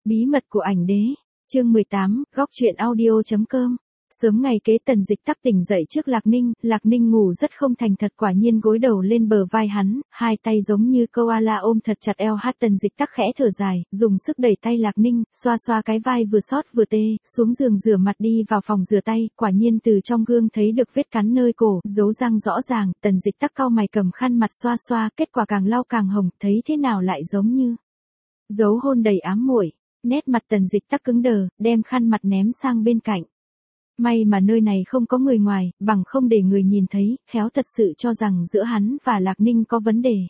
Bí mật của ảnh đế. Chương 18, góc truyện audio.com. Sớm ngày kế Tần Dịch Tắc tỉnh dậy trước Lạc Ninh ngủ rất không thành thật, quả nhiên gối đầu lên bờ vai hắn, hai tay giống như koala ôm thật chặt eo hát. Tần Dịch Tắc khẽ thở dài, dùng sức đẩy tay Lạc Ninh, xoa xoa cái vai vừa xót vừa tê, xuống giường rửa mặt đi vào phòng rửa tay, quả nhiên từ trong gương thấy được vết cắn nơi cổ, dấu răng rõ ràng. Tần Dịch Tắc cau mày cầm khăn mặt xoa xoa, kết quả càng lau càng hồng, thấy thế nào lại giống như dấu hôn đầy ám muội. Nét mặt Tần Dịch Tắc cứng đờ, đem khăn mặt ném sang bên cạnh. May mà nơi này không có người ngoài, bằng không để người nhìn thấy, khéo thật sự cho rằng giữa hắn và Lạc Ninh có vấn đề.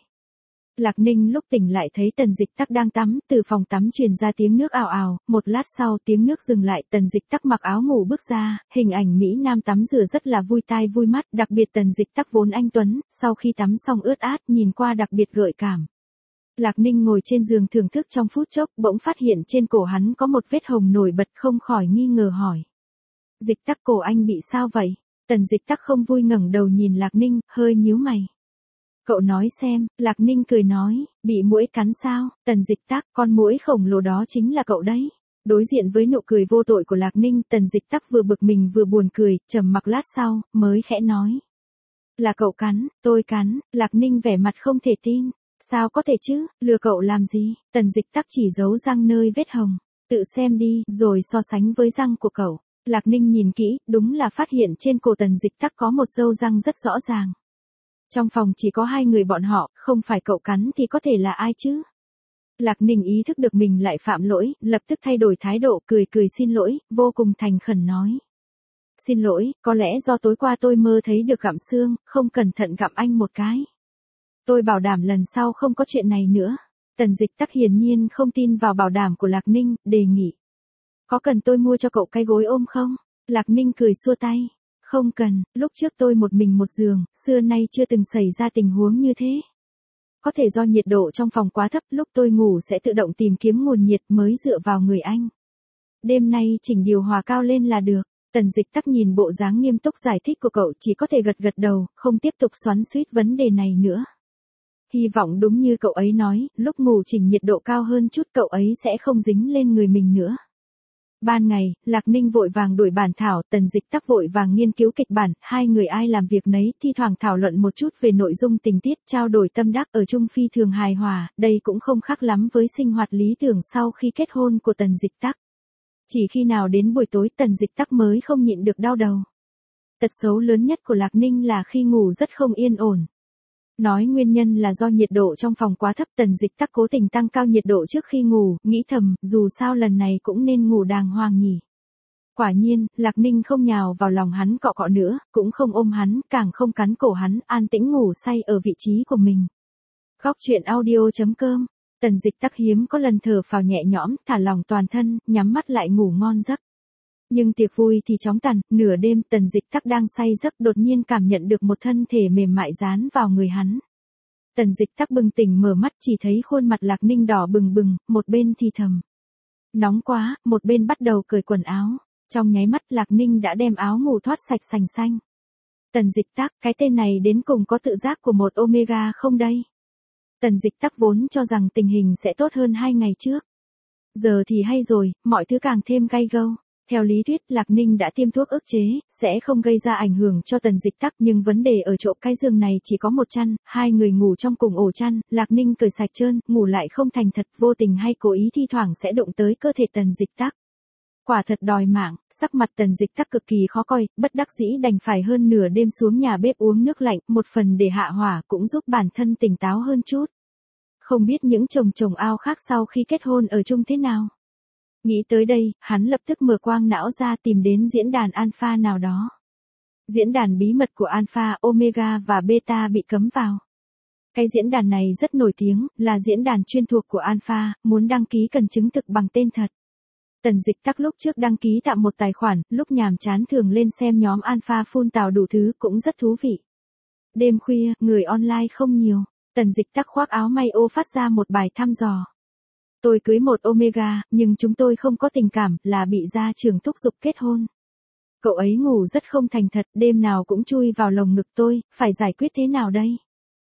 Lạc Ninh lúc tỉnh lại thấy Tần Dịch Tắc đang tắm, từ phòng tắm truyền ra tiếng nước ào ào, một lát sau tiếng nước dừng lại, Tần Dịch Tắc mặc áo ngủ bước ra, hình ảnh Mỹ Nam tắm rửa rất là vui tai vui mắt, đặc biệt Tần Dịch Tắc vốn anh tuấn, sau khi tắm xong ướt át, nhìn qua đặc biệt gợi cảm. Lạc Ninh ngồi trên giường thưởng thức trong phút chốc, bỗng phát hiện trên cổ hắn có một vết hồng nổi bật, không khỏi nghi ngờ hỏi. Dịch Tắc, cổ anh bị sao vậy? Tần Dịch Tắc không vui ngẩng đầu nhìn Lạc Ninh, hơi nhíu mày. Cậu nói xem, Lạc Ninh cười nói, bị muỗi cắn sao? Tần Dịch Tắc, con muỗi khổng lồ đó chính là cậu đấy. Đối diện với nụ cười vô tội của Lạc Ninh, Tần Dịch Tắc vừa bực mình vừa buồn cười, trầm mặc lát sau, mới khẽ nói. Là cậu cắn, tôi cắn. Lạc Ninh vẻ mặt không thể tin. Sao có thể chứ, lừa cậu làm gì? Tần Dịch Tắc chỉ giấu răng nơi vết hồng. Tự xem đi, rồi so sánh với răng của cậu. Lạc Ninh nhìn kỹ, đúng là phát hiện trên cổ Tần Dịch Tắc có một râu răng rất rõ ràng. Trong phòng chỉ có hai người bọn họ, không phải cậu cắn thì có thể là ai chứ? Lạc Ninh ý thức được mình lại phạm lỗi, lập tức thay đổi thái độ, cười xin lỗi, vô cùng thành khẩn nói. Xin lỗi, có lẽ do tối qua tôi mơ thấy được gặm xương, không cẩn thận gặm anh một cái. Tôi bảo đảm lần sau không có chuyện này nữa. Tần Dịch Tắc hiển nhiên không tin vào bảo đảm của Lạc Ninh, đề nghị. Có cần tôi mua cho cậu cái gối ôm không? Lạc Ninh cười xua tay. Không cần, lúc trước tôi một mình một giường, xưa nay chưa từng xảy ra tình huống như thế. Có thể do nhiệt độ trong phòng quá thấp, lúc tôi ngủ sẽ tự động tìm kiếm nguồn nhiệt mới dựa vào người anh. Đêm nay chỉnh điều hòa cao lên là được. Tần Dịch Tắc nhìn bộ dáng nghiêm túc giải thích của cậu, chỉ có thể gật đầu, không tiếp tục xoắn xuýt vấn đề này nữa. Hy vọng đúng như cậu ấy nói, lúc ngủ chỉnh nhiệt độ cao hơn chút cậu ấy sẽ không dính lên người mình nữa. Ban ngày, Lạc Ninh vội vàng đổi bản thảo, Tần Dịch Tắc vội vàng nghiên cứu kịch bản, hai người ai làm việc nấy, thi thoảng thảo luận một chút về nội dung tình tiết, trao đổi tâm đắc, ở chung phi thường hài hòa, đây cũng không khác lắm với sinh hoạt lý tưởng sau khi kết hôn của Tần Dịch Tắc. Chỉ khi nào đến buổi tối Tần Dịch Tắc mới không nhịn được đau đầu. Tật xấu lớn nhất của Lạc Ninh là khi ngủ rất không yên ổn. Nói nguyên nhân là do nhiệt độ trong phòng quá thấp, Tần Dịch Tắc cố tình tăng cao nhiệt độ trước khi ngủ, nghĩ thầm, dù sao lần này cũng nên ngủ đàng hoàng nhỉ. Quả nhiên, Lạc Ninh không nhào vào lòng hắn cọ cọ nữa, cũng không ôm hắn, càng không cắn cổ hắn, an tĩnh ngủ say ở vị trí của mình. Góc truyện audio.com. Tần Dịch Tắc hiếm có lần thở phào nhẹ nhõm, thả lỏng toàn thân, nhắm mắt lại ngủ ngon giấc. Nhưng tiệc vui thì chóng tàn, nửa đêm Tần Dịch Tắc đang say giấc đột nhiên cảm nhận được một thân thể mềm mại dán vào người hắn. Tần Dịch Tắc bừng tỉnh mở mắt chỉ thấy khuôn mặt Lạc Ninh đỏ bừng bừng, một bên thì thầm. Nóng quá, một bên bắt đầu cởi quần áo. Trong nháy mắt Lạc Ninh đã đem áo ngủ thoát sạch sành xanh. Tần Dịch Tắc, cái tên này đến cùng có tự giác của một Omega không đây? Tần Dịch Tắc vốn cho rằng tình hình sẽ tốt hơn 2 ngày trước. Giờ thì hay rồi, mọi thứ càng thêm gay gâu. Theo lý thuyết Lạc Ninh đã tiêm thuốc ức chế, sẽ không gây ra ảnh hưởng cho Tần Dịch Tắc, nhưng vấn đề ở chỗ cái giường này chỉ có một chăn, hai người ngủ trong cùng ổ chăn, Lạc Ninh cởi sạch trơn, ngủ lại không thành thật, vô tình hay cố ý thi thoảng sẽ đụng tới cơ thể Tần Dịch Tắc. Quả thật đòi mạng, sắc mặt Tần Dịch Tắc cực kỳ khó coi, bất đắc dĩ đành phải hơn nửa đêm xuống nhà bếp uống nước lạnh, một phần để hạ hỏa cũng giúp bản thân tỉnh táo hơn chút. Không biết những chồng ao khác sau khi kết hôn ở chung thế nào. Nghĩ tới đây, hắn lập tức mở quang não ra tìm đến diễn đàn Alpha nào đó. Diễn đàn bí mật của Alpha, Omega và Beta bị cấm vào. Cái diễn đàn này rất nổi tiếng, là diễn đàn chuyên thuộc của Alpha, muốn đăng ký cần chứng thực bằng tên thật. Tần Dịch Tắc lúc trước đăng ký tạm một tài khoản, lúc nhàm chán thường lên xem nhóm Alpha phun tào đủ thứ cũng rất thú vị. Đêm khuya, người online không nhiều, Tần Dịch Tắc khoác áo may ô phát ra một bài thăm dò. Tôi cưới một Omega, nhưng chúng tôi không có tình cảm, là bị gia trưởng thúc giục kết hôn. Cậu ấy ngủ rất không thành thật, đêm nào cũng chui vào lồng ngực tôi, phải giải quyết thế nào đây?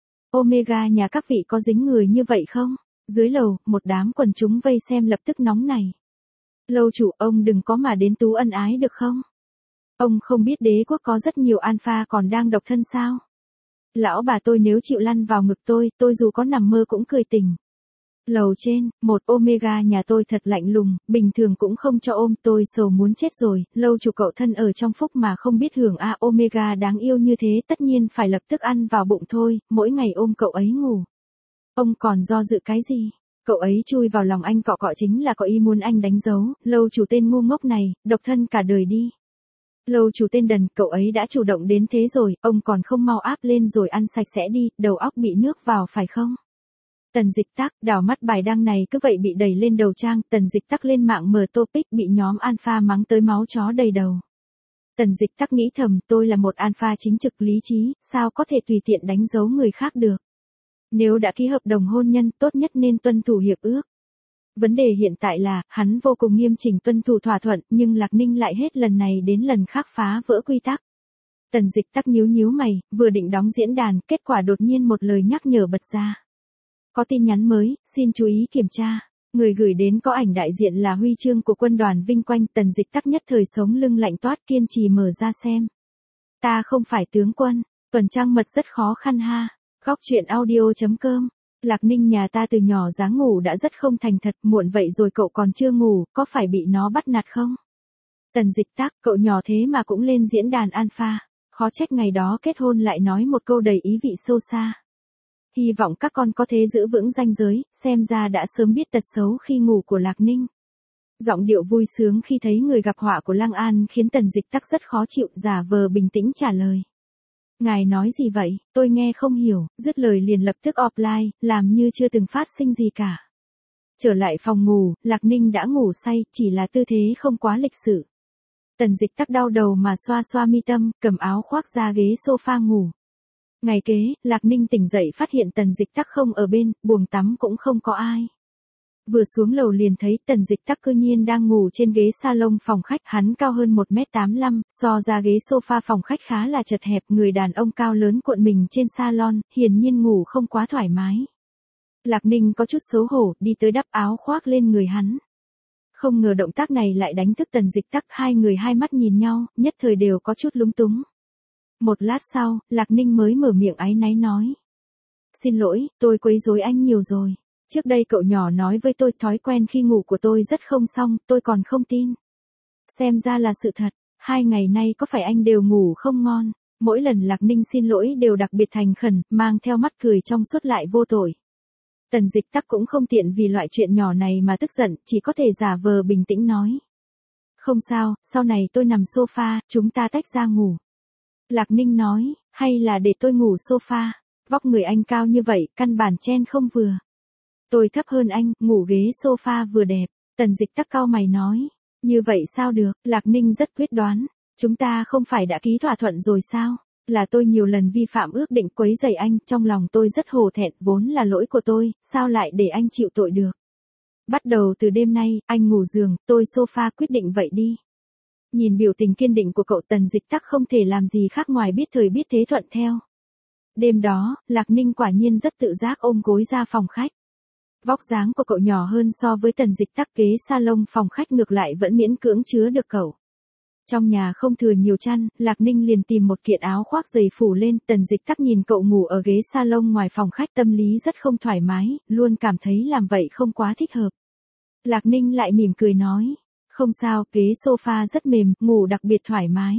Omega nhà các vị có dính người như vậy không? Dưới lầu, một đám quần chúng vây xem lập tức nóng này. Lâu chủ, ông đừng có mà đến tú ân ái được không? Ông không biết đế quốc có rất nhiều alpha còn đang độc thân sao? Lão bà tôi nếu chịu lăn vào ngực tôi dù có nằm mơ cũng cười tỉnh. Lầu trên, một Omega nhà tôi thật lạnh lùng, bình thường cũng không cho ôm, tôi sầu muốn chết rồi, lâu chủ cậu thân ở trong phúc mà không biết hưởng a Omega đáng yêu như thế tất nhiên phải lập tức ăn vào bụng thôi, mỗi ngày ôm cậu ấy ngủ. Ông còn do dự cái gì? Cậu ấy chui vào lòng anh cọ cọ chính là có ý muốn anh đánh dấu, lâu chủ tên ngu ngốc này, độc thân cả đời đi. Lâu chủ tên đần, cậu ấy đã chủ động đến thế rồi, ông còn không mau áp lên rồi ăn sạch sẽ đi, đầu óc bị nước vào phải không? Tần Dịch Tắc, đảo mắt bài đăng này cứ vậy bị đẩy lên đầu trang, Tần Dịch Tắc lên mạng mở topic bị nhóm alpha mắng tới máu chó đầy đầu. Tần Dịch Tắc nghĩ thầm, tôi là một alpha chính trực lý trí, sao có thể tùy tiện đánh dấu người khác được. Nếu đã ký hợp đồng hôn nhân, tốt nhất nên tuân thủ hiệp ước. Vấn đề hiện tại là, hắn vô cùng nghiêm chỉnh tuân thủ thỏa thuận, nhưng Lạc Ninh lại hết lần này đến lần khác phá vỡ quy tắc. Tần Dịch Tắc nhíu nhíu mày, vừa định đóng diễn đàn, kết quả đột nhiên một lời nhắc nhở bật ra. Có tin nhắn mới, xin chú ý kiểm tra. Người gửi đến có ảnh đại diện là huy chương của quân đoàn vinh quanh. Tần Dịch Tắc nhất thời sống lưng lạnh toát kiên trì mở ra xem. Ta không phải tướng quân, tuần trăng mật rất khó khăn ha. Góc truyện audio.com. Lạc Ninh nhà ta từ nhỏ dáng ngủ đã rất không thành thật, muộn vậy rồi cậu còn chưa ngủ, có phải bị nó bắt nạt không? Tần Dịch Tắc, cậu nhỏ thế mà cũng lên diễn đàn alpha, khó trách ngày đó kết hôn lại nói một câu đầy ý vị sâu xa. Hy vọng các con có thể giữ vững ranh giới, xem ra đã sớm biết tật xấu khi ngủ của Lạc Ninh. Giọng điệu vui sướng khi thấy người gặp họa của Lăng An khiến Tần Dịch Tắc rất khó chịu, giả vờ bình tĩnh trả lời. Ngài nói gì vậy, tôi nghe không hiểu, dứt lời liền lập tức offline, làm như chưa từng phát sinh gì cả. Trở lại phòng ngủ, Lạc Ninh đã ngủ say, chỉ là tư thế không quá lịch sự. Tần Dịch Tắc đau đầu mà xoa xoa mi tâm, cầm áo khoác ra ghế sofa ngủ. Ngày kế, Lạc Ninh tỉnh dậy phát hiện Tần Dịch Tắc không ở bên, buồng tắm cũng không có ai. Vừa xuống lầu liền thấy Tần Dịch Tắc cư nhiên đang ngủ trên ghế salon phòng khách, hắn cao hơn 1m85, so ra ghế sofa phòng khách khá là chật hẹp, người đàn ông cao lớn cuộn mình trên salon, hiển nhiên ngủ không quá thoải mái. Lạc Ninh có chút xấu hổ, đi tới đắp áo khoác lên người hắn. Không ngờ động tác này lại đánh thức Tần Dịch Tắc, hai người hai mắt nhìn nhau, nhất thời đều có chút lúng túng. Một lát sau, Lạc Ninh mới mở miệng áy náy nói. Xin lỗi, tôi quấy rối anh nhiều rồi. Trước đây cậu nhỏ nói với tôi thói quen khi ngủ của tôi rất không xong, tôi còn không tin. Xem ra là sự thật, 2 ngày nay có phải anh đều ngủ không ngon. Mỗi lần Lạc Ninh xin lỗi đều đặc biệt thành khẩn, mang theo mắt cười trong suốt lại vô tội. Tần Dịch Tắc cũng không tiện vì loại chuyện nhỏ này mà tức giận, chỉ có thể giả vờ bình tĩnh nói. Không sao, sau này tôi nằm sofa, chúng ta tách ra ngủ. Lạc Ninh nói, hay là để tôi ngủ sofa, vóc người anh cao như vậy, căn bản chen không vừa. Tôi thấp hơn anh, ngủ ghế sofa vừa đẹp. Tần Dịch Tắc cau mày nói, như vậy sao được, Lạc Ninh rất quyết đoán. Chúng ta không phải đã ký thỏa thuận rồi sao? Là tôi nhiều lần vi phạm ước định quấy rầy anh, trong lòng tôi rất hổ thẹn, vốn là lỗi của tôi, sao lại để anh chịu tội được? Bắt đầu từ đêm nay, anh ngủ giường, tôi sofa, quyết định vậy đi. Nhìn biểu tình kiên định của cậu, Tần Dịch Tắc không thể làm gì khác ngoài biết thời biết thế thuận theo. Đêm đó, Lạc Ninh quả nhiên rất tự giác ôm gối ra phòng khách. Vóc dáng của cậu nhỏ hơn so với Tần Dịch Tắc, ghế salon phòng khách ngược lại vẫn miễn cưỡng chứa được cậu. Trong nhà không thừa nhiều chăn, Lạc Ninh liền tìm một kiện áo khoác dày phủ lên. Tần Dịch Tắc nhìn cậu ngủ ở ghế salon ngoài phòng khách, tâm lý rất không thoải mái, luôn cảm thấy làm vậy không quá thích hợp. Lạc Ninh lại mỉm cười nói, không sao, ghế sofa rất mềm, ngủ đặc biệt thoải mái.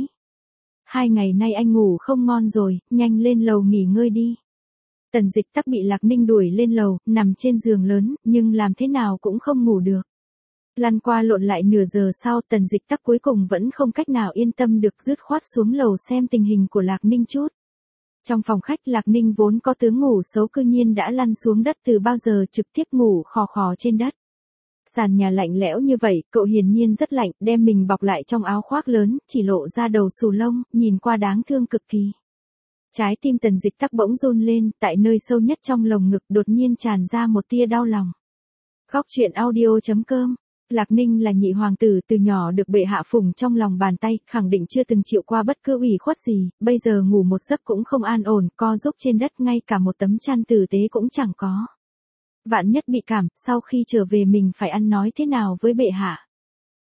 2 ngày nay anh ngủ không ngon rồi, nhanh lên lầu nghỉ ngơi đi. Tần Dịch Tắc bị Lạc Ninh đuổi lên lầu, nằm trên giường lớn, nhưng làm thế nào cũng không ngủ được. Lăn qua lộn lại nửa giờ sau, Tần Dịch Tắc cuối cùng vẫn không cách nào yên tâm được, dứt khoát xuống lầu xem tình hình của Lạc Ninh chút. Trong phòng khách, Lạc Ninh vốn có tướng ngủ xấu cư nhiên đã lăn xuống đất từ bao giờ, trực tiếp ngủ khò khò trên đất. Sàn nhà lạnh lẽo như vậy, cậu hiển nhiên rất lạnh, đem mình bọc lại trong áo khoác lớn, chỉ lộ ra đầu xù lông, nhìn qua đáng thương cực kỳ. Trái tim Tần Dịch Tắc bỗng run lên, tại nơi sâu nhất trong lồng ngực đột nhiên tràn ra một tia đau lòng. Góc truyện audio.com. Lạc Ninh là nhị hoàng tử, từ nhỏ được bệ hạ phụng trong lòng bàn tay, khẳng định chưa từng chịu qua bất cứ ủy khuất gì, bây giờ ngủ một giấc cũng không an ổn, co giúp trên đất, ngay cả một tấm chăn tử tế cũng chẳng có. Vạn nhất bị cảm, sau khi trở về mình phải ăn nói thế nào với bệ hạ?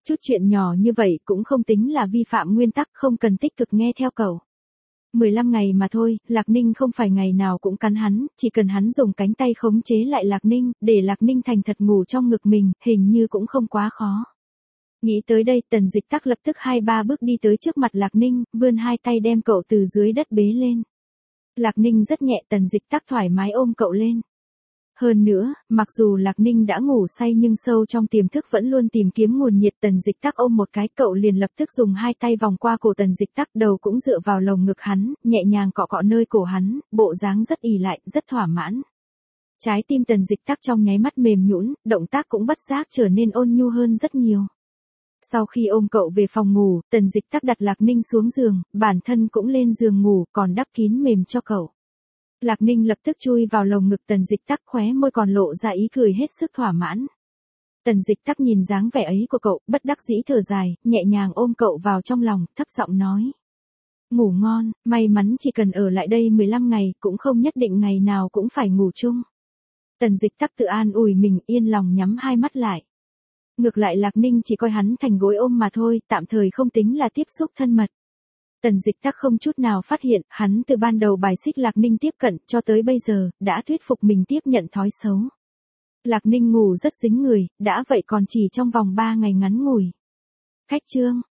Chút chuyện nhỏ như vậy cũng không tính là vi phạm nguyên tắc, không cần tích cực nghe theo cậu. 15 ngày mà thôi, Lạc Ninh không phải ngày nào cũng cắn hắn, chỉ cần hắn dùng cánh tay khống chế lại Lạc Ninh, để Lạc Ninh thành thật ngủ trong ngực mình, hình như cũng không quá khó. Nghĩ tới đây, Tần Dịch Tắc lập tức 2-3 bước đi tới trước mặt Lạc Ninh, vươn hai tay đem cậu từ dưới đất bế lên. Lạc Ninh rất nhẹ, Tần Dịch Tắc thoải mái ôm cậu lên. Hơn nữa, mặc dù Lạc Ninh đã ngủ say nhưng sâu trong tiềm thức vẫn luôn tìm kiếm nguồn nhiệt. Tần Dịch Tắc ôm một cái, cậu liền lập tức dùng hai tay vòng qua cổ Tần Dịch Tắc, đầu cũng dựa vào lồng ngực hắn, nhẹ nhàng cọ cọ nơi cổ hắn, bộ dáng rất ì lại, rất thỏa mãn. Trái tim Tần Dịch Tắc trong nháy mắt mềm nhũn, động tác cũng bất giác trở nên ôn nhu hơn rất nhiều. Sau khi ôm cậu về phòng ngủ, Tần Dịch Tắc đặt Lạc Ninh xuống giường, bản thân cũng lên giường ngủ, còn đắp kín mềm cho cậu. Lạc Ninh lập tức chui vào lồng ngực Tần Dịch Tắc, khóe môi còn lộ ra ý cười hết sức thỏa mãn. Tần Dịch Tắc nhìn dáng vẻ ấy của cậu, bất đắc dĩ thở dài, nhẹ nhàng ôm cậu vào trong lòng, thấp giọng nói. Ngủ ngon, may mắn chỉ cần ở lại đây 15 ngày, cũng không nhất định ngày nào cũng phải ngủ chung. Tần Dịch Tắc tự an ủi mình, yên lòng nhắm hai mắt lại. Ngược lại Lạc Ninh chỉ coi hắn thành gối ôm mà thôi, tạm thời không tính là tiếp xúc thân mật. Tần Dịch Tắc không chút nào phát hiện, hắn từ ban đầu bài xích Lạc Ninh tiếp cận, cho tới bây giờ, đã thuyết phục mình tiếp nhận thói xấu. Lạc Ninh ngủ rất dính người, đã vậy còn chỉ trong vòng 3 ngày ngắn ngủi. Khách trương.